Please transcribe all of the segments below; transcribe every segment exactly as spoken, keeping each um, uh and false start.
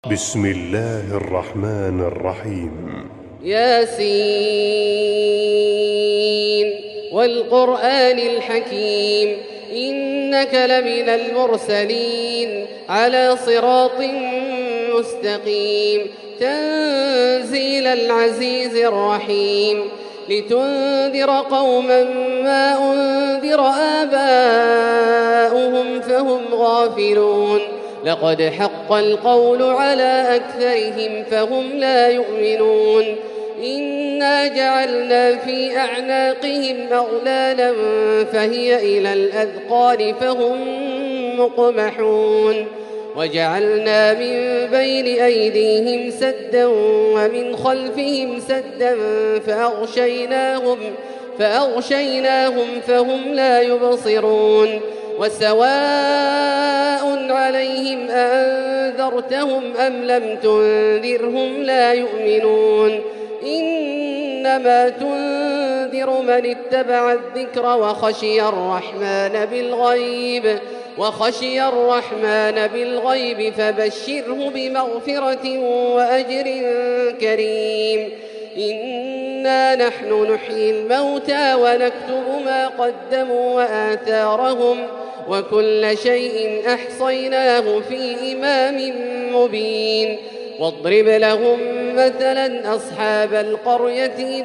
بسم الله الرحمن الرحيم. ياسين والقرآن الحكيم إنك لمن المرسلين على صراط مستقيم تنزيل العزيز الرحيم لتنذر قوما ما أنذر آباؤهم فهم غافلون لقد حق القول على أكثرهم فهم لا يؤمنون إنا جعلنا في أعناقهم أغلالا فهي إلى الأذقان فهم مقمحون وجعلنا من بين أيديهم سدا ومن خلفهم سدا فأغشيناهم, فأغشيناهم فهم لا يبصرون وسواء عليهم أأنذرتهم أم لم تنذرهم لا يؤمنون إنما تنذر من اتبع الذكر وخشي الرحمن بالغيب وخشي الرحمن بالغيب فبشره بمغفرة وأجر كريم إنا نحن نحيي الموتى ونكتب ما قدموا وآثارهم وكل شيء أحصيناه في إمام مبين واضرب لهم مثلا أصحاب القرية إذ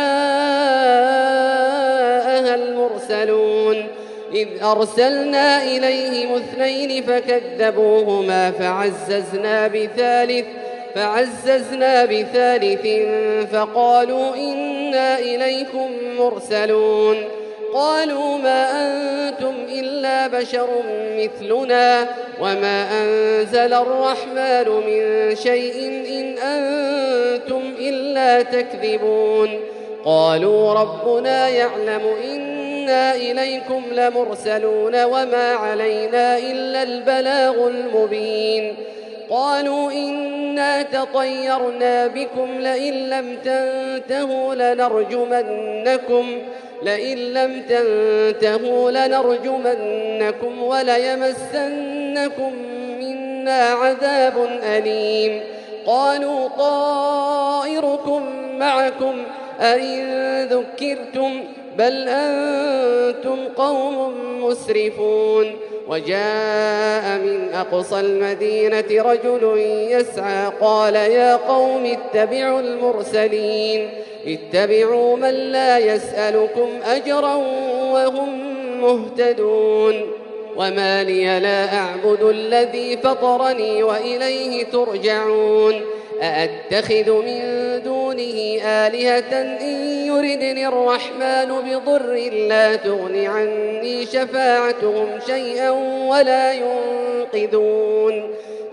جاءها المرسلون إذ أرسلنا إليهم اثنين فكذبوهما فعززنا بثالث فعززنا بثالث فقالوا إنا إليكم مرسلون قالوا ما أنتم إلا بشر مثلنا وما أنزل الرحمن من شيء إن أنتم إلا تكذبون قالوا ربنا يعلم إنا إليكم لمرسلون وما علينا إلا البلاغ المبين قالوا إنا تطيرنا بكم لئن لم تنتهوا لنرجمنكم لئن لم تنتهوا لنرجمنكم وليمسنكم منا عذاب أليم قالوا طائركم معكم أئن ذكرتم بل أنتم قوم مسرفون وجاء من أقصى المدينة رجل يسعى قال يا قوم اتبعوا المرسلين اتبعوا من لا يسألكم أجرا وهم مهتدون وما لي لا أعبد الذي فطرني وإليه ترجعون أأتخذ من دونه آلهة إن يردني الرحمن بضر لا تغن عني شفاعتهم شيئا ولا ينقذون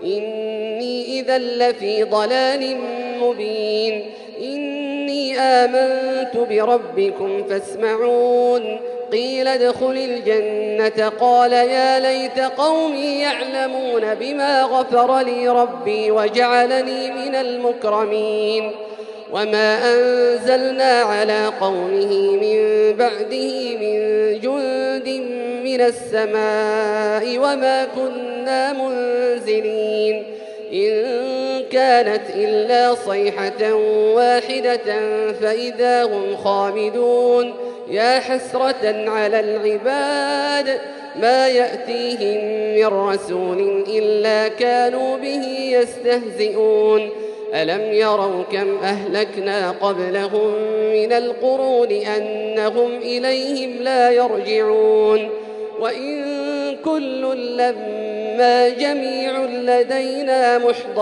إني إذا لفي ضلال مبين إني آمنت بربكم فاسمعون قيل ادخل الجنة قال يا ليت قومي يعلمون بما غفر لي ربي وجعلني من المكرمين وما أنزلنا على قومه من بعده من جند من السماء وما كنا منزلين إن كانت إلا صيحة واحدة فإذا هم خامدون يا حسرة على العباد ما يأتيهم من رسول إلا كانوا به يستهزئون ألم يروا كم أهلكنا قبلهم من القرون أنهم إليهم لا يرجعون وإن كل لما جميع لدينا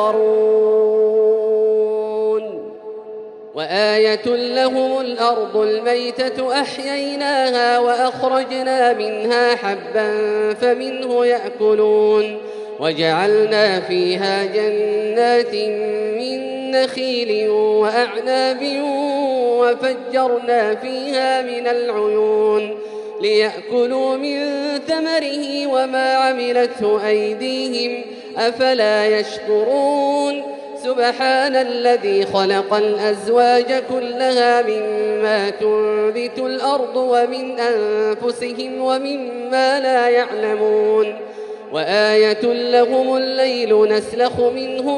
محضرون وآية لهم الأرض الميتة أحييناها وأخرجنا منها حبا فمنه يأكلون وجعلنا فيها جنات من نخيل وأعناب وفجرنا فيها من العيون ليأكلوا من ثمره وما عملته أيديهم أفلا يشكرون سبحان الذي خلق الأزواج كلها مما تنبت الأرض ومن أنفسهم ومما لا يعلمون وآية لهم الليل نسلخ منه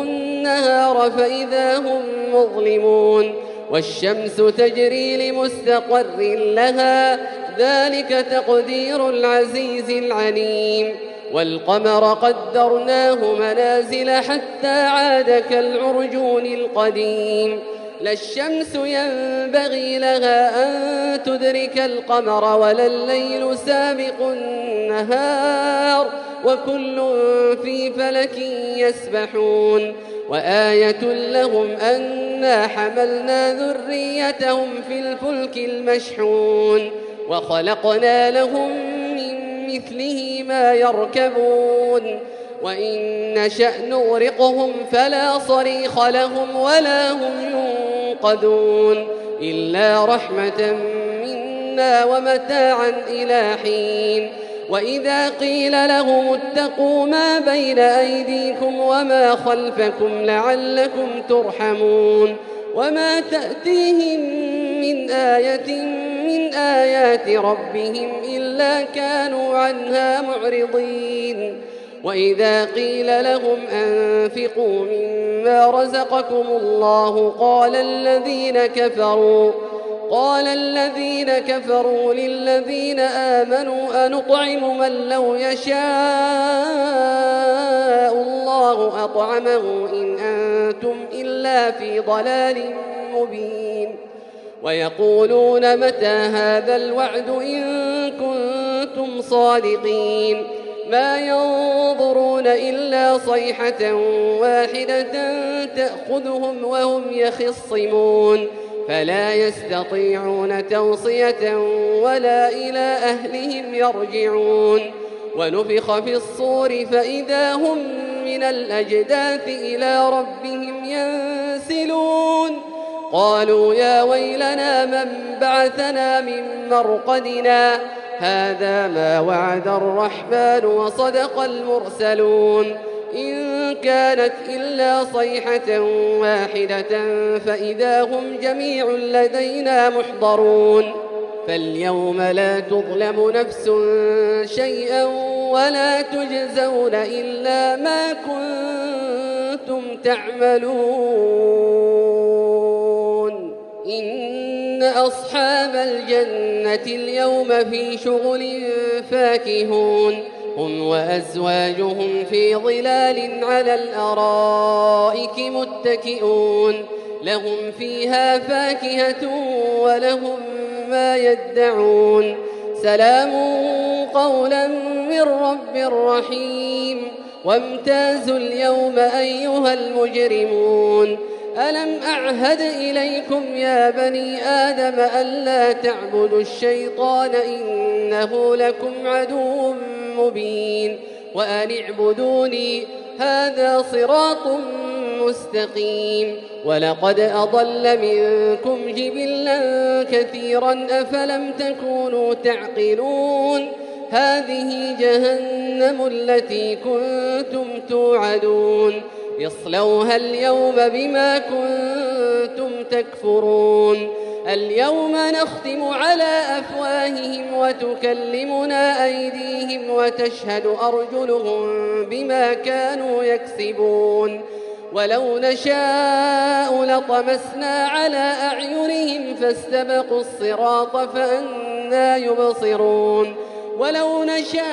النهار فإذا هم مظلمون والشمس تجري لمستقر لها ذلك تقدير العزيز العليم والقمر قدرناه منازل حتى عاد كالعرجون القديم لا الشمس ينبغي لها أن تدرك القمر ولا الليل سابق النهار وكل في فلك يسبحون وآية لهم أنا حملنا ذريتهم في الفلك المشحون وخلقنا لهم من مثله ما يركبون وإن نشأ نغرقهم فلا صريخ لهم ولا هم ينقذون إلا رحمة منا ومتاعا إلى حين وإذا قيل لهم اتقوا ما بين أيديكم وما خلفكم لعلكم ترحمون وما تأتيهم من آية من آيات ربهم إلا كانوا عنها معرضين وإذا قيل لهم أنفقوا مما رزقكم الله قال الذين كفروا قال الذين كفروا للذين آمنوا أنطعم من لو يشاء الله أطعمه إن أنتم إلا في ضلال مبين ويقولون متى هذا الوعد إن كنتم صادقين ما ينظرون إلا صيحة واحدة تأخذهم وهم يخصمون فلا يستطيعون توصية ولا إلى أهلهم يرجعون ونفخ في الصور فإذا هم من الأجداث إلى ربهم ينسلون قالوا يا ويلنا من بعثنا من مرقدنا هذا ما وعد الرحمن وصدق المرسلون إن كانت إلا صيحة واحدة فإذا هم جميع لدينا محضرون فاليوم لا تظلم نفس شيئا ولا تجزون إلا ما كنتم تعملون إن أصحاب الجنة اليوم في شغل فاكهون هم وأزواجهم في ظلال على الأرائك متكئون لهم فيها فاكهة ولهم ما يدعون سلام قولا من رب رحيم وامتازوا اليوم أيها المجرمون ألم أعهد إليكم يا بني آدم ألا تعبدوا الشيطان إنه لكم عدو مبين وأن اعبدوني هذا صراط مستقيم ولقد أضل منكم جبلا كثيرا أفلم تكونوا تعقلون هذه جهنم التي كنتم توعدون اصلوها اليوم بما كنتم تكفرون اليوم نختم على أفواههم وتكلمنا أيديهم وتشهد أرجلهم بما كانوا يكسبون ولو نشاء لطمسنا على أعينهم فاستبقوا الصراط فأنى يبصرون ولو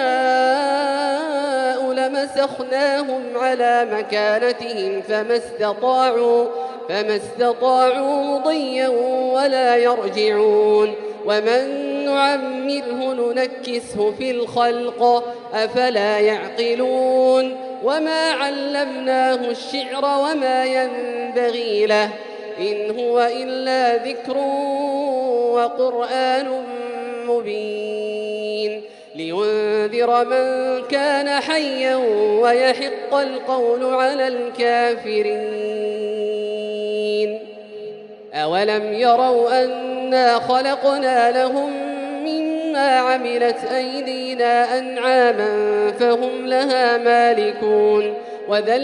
نشاء لمسخناهم على مكانتهم فما استطاعوا فما استطاعوا مضيا ولا يرجعون ومن نعمره ننكسه في الخلق أفلا يعقلون وما علمناه الشعر وما ينبغي له إن هو إلا ذكر وقرآن مبين لينذر من كان حيا ويحق القول على الكافرين أولم يروا أنا خلقنا لهم مما عملت أيدينا أنعاما فهم لها مالكون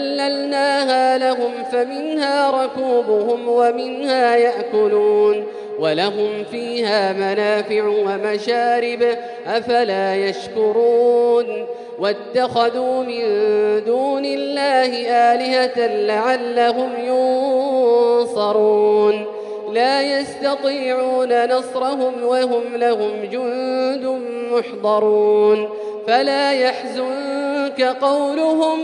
وذللناها لهم فمنها ركوبهم ومنها يأكلون ولهم فيها منافع ومشارب أفلا يشكرون واتخذوا من دون الله آلهة لعلهم ينصرون لا يستطيعون نصرهم وهم لهم جند محضرون فلا يحزنك قولهم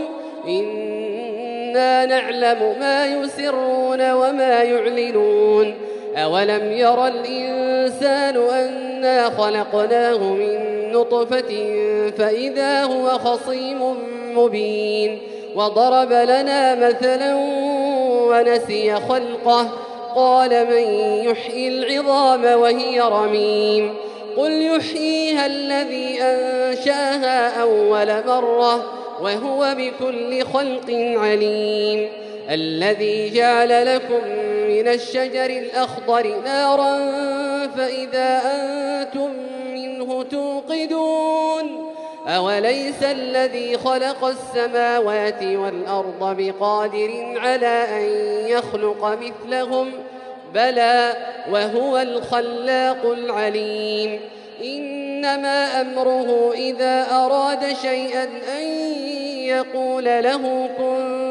إنا نعلم ما يسرون وما يعلنون أولم ير الإنسان أنا خلقناه من نطفة فإذا هو خصيم مبين وضرب لنا مثلا ونسي خلقه قال من يحيي العظام وهي رميم قل يحييها الذي أنشأها أول مرة وهو بكل خلق عليم الذي جعل لكم من الشجر الأخضر نارا فإذا أنتم منه توقدون أوليس الذي خلق السماوات والأرض بقادر على أن يخلق مثلهم بلى وهو الخلاق العليم إنما أمره إذا أراد شيئا أن يقول له كن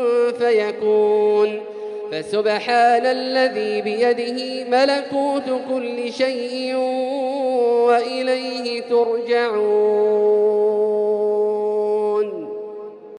فيكون فسبحان الذي بيده ملكوت كل شيء وإليه ترجعون